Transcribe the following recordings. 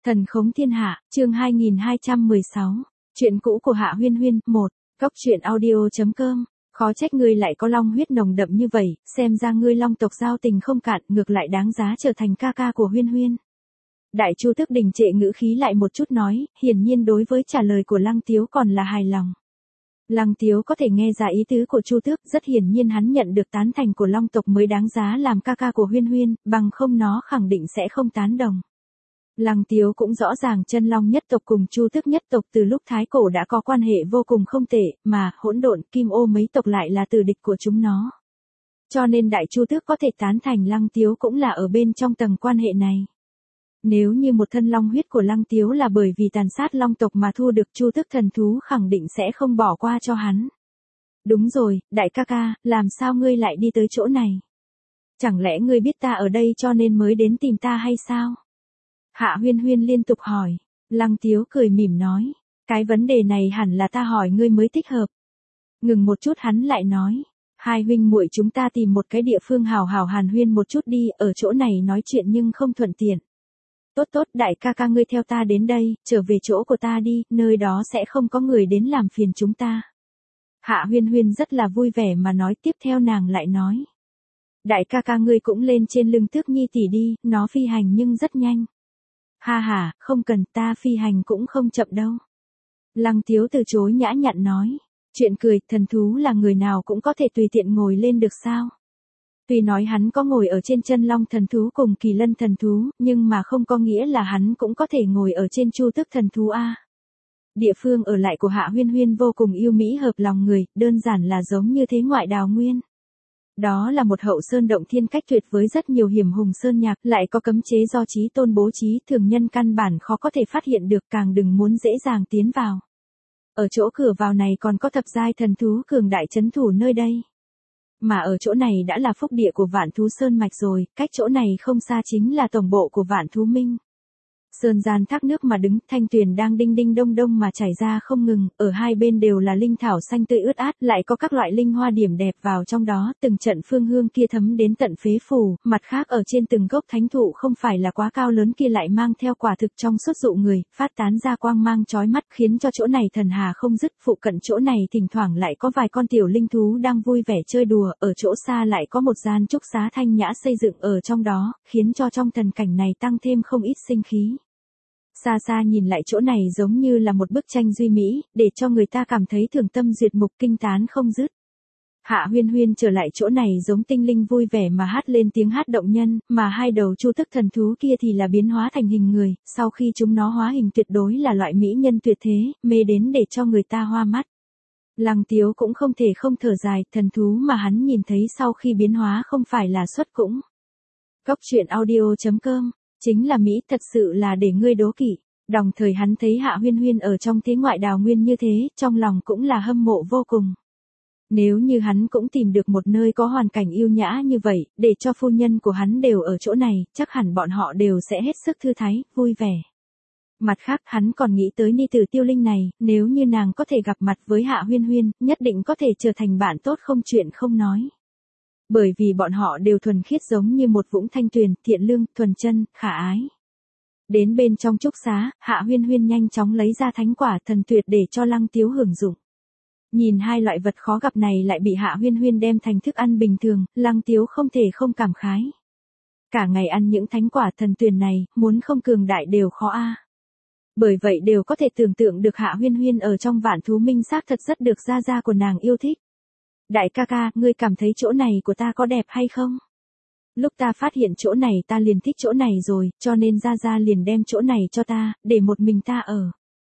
Thần khống thiên hạ, chương 2216. Chuyện cũ của Hạ Huyên Huyên, 1. Góc truyện audio.com. Khó trách ngươi lại có long huyết nồng đậm như vậy, xem ra ngươi long tộc giao tình không cạn, ngược lại đáng giá trở thành ca ca của Huyên Huyên. Đại Chu Tước đình trệ ngữ khí lại một chút nói, hiển nhiên đối với trả lời của Lăng Tiếu còn là hài lòng. Lăng Tiếu có thể nghe ra ý tứ của Chu Tước, rất hiển nhiên hắn nhận được tán thành của long tộc mới đáng giá làm ca ca của Huyên Huyên, bằng không nó khẳng định sẽ không tán đồng. Lăng Tiếu cũng rõ ràng chân long nhất tộc cùng Chu Tước nhất tộc từ lúc Thái Cổ đã có quan hệ vô cùng không tệ, mà hỗn độn Kim Ô mấy tộc lại là tử địch của chúng nó. Cho nên Đại Chu Tước có thể tán thành Lăng Tiếu cũng là ở bên trong tầng quan hệ này. Nếu như một thân long huyết của Lăng Tiếu là bởi vì tàn sát long tộc mà thu được Chu Tước thần thú khẳng định sẽ không bỏ qua cho hắn. Đúng rồi, đại ca ca, làm sao ngươi lại đi tới chỗ này? Chẳng lẽ ngươi biết ta ở đây cho nên mới đến tìm ta hay sao? Hạ Huyên Huyên liên tục hỏi. Lăng Tiếu cười mỉm nói. Cái vấn đề này hẳn là ta hỏi ngươi mới thích hợp. Ngừng một chút hắn lại nói. Hai huynh muội chúng ta tìm một cái địa phương hào hào hàn huyên một chút đi, ở chỗ này nói chuyện nhưng không thuận tiện. Tốt tốt, đại ca ca ngươi theo ta đến đây, trở về chỗ của ta đi, nơi đó sẽ không có người đến làm phiền chúng ta. Hạ Huyên Huyên rất là vui vẻ mà nói, tiếp theo nàng lại nói. Đại ca ca ngươi cũng lên trên lưng Tước Nhi tỷ đi, nó phi hành nhưng rất nhanh. Ha ha, không cần, ta phi hành cũng không chậm đâu. Lăng Tiếu từ chối nhã nhặn nói. Chuyện cười, thần thú là người nào cũng có thể tùy tiện ngồi lên được sao? Tuy nói hắn có ngồi ở trên chân long thần thú cùng Kỳ Lân thần thú, nhưng mà không có nghĩa là hắn cũng có thể ngồi ở trên Chu Tước thần thú a. Địa phương ở lại của Hạ Huyên Huyên vô cùng yêu mỹ hợp lòng người, đơn giản là giống như thế ngoại đào nguyên. Đó là một hậu sơn động thiên cách tuyệt với rất nhiều hiểm hùng sơn nhạc, lại có cấm chế do Chí Tôn bố trí, thường nhân căn bản khó có thể phát hiện được, càng đừng muốn dễ dàng tiến vào. Ở chỗ cửa vào này còn có thập giai thần thú cường đại trấn thủ nơi đây. Mà ở chỗ này đã là phúc địa của Vạn Thú Sơn Mạch rồi, cách chỗ này không xa chính là tổng bộ của Vạn Thú Minh. Sơn gian thác nước mà đứng, thanh tuyền đang đinh đinh đông đông mà chảy ra không ngừng, ở hai bên đều là linh thảo xanh tươi ướt át, lại có các loại linh hoa điểm đẹp vào trong đó, từng trận phương hương kia thấm đến tận phế phủ, mặt khác ở trên từng gốc thánh thụ không phải là quá cao lớn kia lại mang theo quả thực trong suốt dụ người, phát tán ra quang mang chói mắt khiến cho chỗ này thần hà không dứt, phụ cận chỗ này thỉnh thoảng lại có vài con tiểu linh thú đang vui vẻ chơi đùa, ở chỗ xa lại có một gian trúc xá thanh nhã xây dựng ở trong đó, khiến cho trong thần cảnh này tăng thêm không ít sinh khí. Xa xa nhìn lại chỗ này giống như là một bức tranh duy mỹ, để cho người ta cảm thấy thường tâm duyệt mục kinh tán không dứt. Hạ Huyên Huyên trở lại chỗ này giống tinh linh vui vẻ mà hát lên tiếng hát động nhân, mà hai đầu Chu Tước thần thú kia thì là biến hóa thành hình người, sau khi chúng nó hóa hình tuyệt đối là loại mỹ nhân tuyệt thế, mê đến để cho người ta hoa mắt. Lăng Tiếu cũng không thể không thở dài, thần thú mà hắn nhìn thấy sau khi biến hóa không phải là xuất cũng. Góc truyện audio.com. Chính là Mỹ, thật sự là để ngươi đố kỵ. Đồng thời hắn thấy Hạ Huyên Huyên ở trong thế ngoại đào nguyên như thế, trong lòng cũng là hâm mộ vô cùng. Nếu như hắn cũng tìm được một nơi có hoàn cảnh yêu nhã như vậy, để cho phu nhân của hắn đều ở chỗ này, chắc hẳn bọn họ đều sẽ hết sức thư thái, vui vẻ. Mặt khác hắn còn nghĩ tới ni tử Tiêu Linh này, nếu như nàng có thể gặp mặt với Hạ Huyên Huyên, nhất định có thể trở thành bạn tốt không chuyện không nói. Bởi vì bọn họ đều thuần khiết giống như một vũng thanh tuyền, thiện lương, thuần chân, khả ái. Đến bên trong trúc xá, Hạ Huyên Huyên nhanh chóng lấy ra thánh quả thần tuyệt để cho Lăng Tiếu hưởng dụng. Nhìn hai loại vật khó gặp này lại bị Hạ Huyên Huyên đem thành thức ăn bình thường, Lăng Tiếu không thể không cảm khái. Cả ngày ăn những thánh quả thần tuyền này, muốn không cường đại đều khó a. Bởi vậy đều có thể tưởng tượng được Hạ Huyên Huyên ở trong Vạn Thú Minh xác thật rất được gia gia của nàng yêu thích. Đại ca ca, ngươi cảm thấy chỗ này của ta có đẹp hay không? Lúc ta phát hiện chỗ này ta liền thích chỗ này rồi, cho nên gia gia liền đem chỗ này cho ta, để một mình ta ở.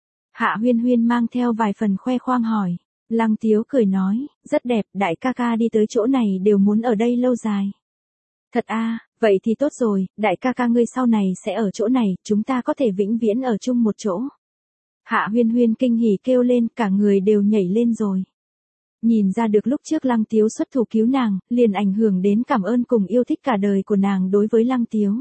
Hạ Huyên Huyên mang theo vài phần khoe khoang hỏi. Lăng Tiếu cười nói, rất đẹp, đại ca ca đi tới chỗ này đều muốn ở đây lâu dài. Thật a, vậy thì tốt rồi, đại ca ca ngươi sau này sẽ ở chỗ này, chúng ta có thể vĩnh viễn ở chung một chỗ. Hạ Huyên Huyên kinh hỉ kêu lên, cả người đều nhảy lên rồi. Nhìn ra được lúc trước Lăng Tiếu xuất thủ cứu nàng, liền ảnh hưởng đến cảm ơn cùng yêu thích cả đời của nàng đối với Lăng Tiếu.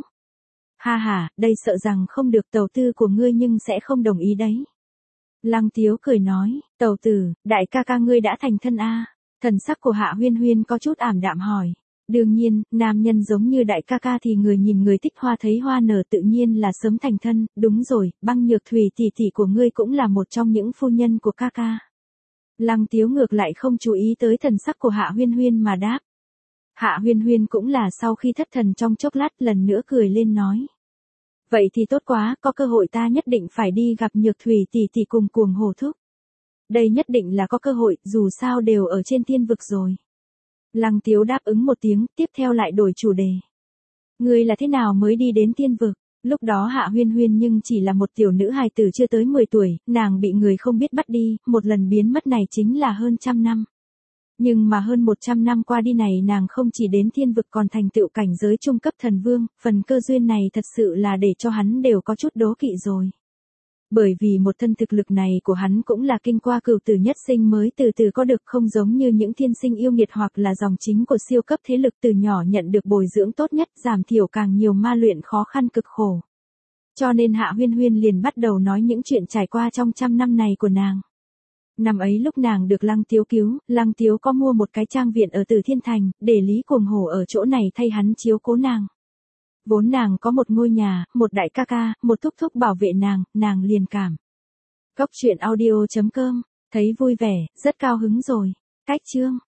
Ha ha, đây sợ rằng không được tàu tư của ngươi nhưng sẽ không đồng ý đấy. Lăng Tiếu cười nói, tàu tử, đại ca ca ngươi đã thành thân a. Thần sắc của Hạ Huyên Huyên có chút ảm đạm hỏi. Đương nhiên, nam nhân giống như đại ca ca thì người nhìn người thích hoa thấy hoa nở tự nhiên là sớm thành thân, đúng rồi, Băng Nhược Thủy tỷ tỷ của ngươi cũng là một trong những phu nhân của ca ca. Lăng Tiếu ngược lại không chú ý tới thần sắc của Hạ Huyên Huyên mà đáp. Hạ Huyên Huyên cũng là sau khi thất thần trong chốc lát lần nữa cười lên nói. Vậy thì tốt quá, có cơ hội ta nhất định phải đi gặp Nhược Thủy tỷ tỷ cùng Cuồng Hổ thúc. Đây nhất định là có cơ hội, dù sao đều ở trên thiên vực rồi. Lăng Tiếu đáp ứng một tiếng, tiếp theo lại đổi chủ đề. Ngươi là thế nào mới đi đến thiên vực? Lúc đó Hạ Huyên Huyên nhưng chỉ là một tiểu nữ hài tử chưa tới 10 tuổi, nàng bị người không biết bắt đi, một lần biến mất này chính là hơn 100 năm. Nhưng mà hơn 100 năm qua đi này nàng không chỉ đến thiên vực còn thành tựu cảnh giới trung cấp thần vương, phần cơ duyên này thật sự là để cho hắn đều có chút đố kỵ rồi. Bởi vì một thân thực lực này của hắn cũng là kinh qua cửu tử nhất sinh mới từ từ có được, không giống như những thiên sinh yêu nghiệt hoặc là dòng chính của siêu cấp thế lực từ nhỏ nhận được bồi dưỡng tốt nhất, giảm thiểu càng nhiều ma luyện khó khăn cực khổ. Cho nên Hạ Huyên Huyên liền bắt đầu nói những chuyện trải qua trong 100 năm này của nàng. Năm ấy lúc nàng được Lăng Tiếu cứu, Lăng Tiếu có mua một cái trang viện ở Từ Thiên Thành, để Lý Cuồng Hổ ở chỗ này thay hắn chiếu cố nàng. Vốn nàng có một ngôi nhà, một đại ca ca, một thúc thúc bảo vệ nàng liền cảm. Góc truyện audio.com, thấy vui vẻ, rất cao hứng rồi. Cách chương.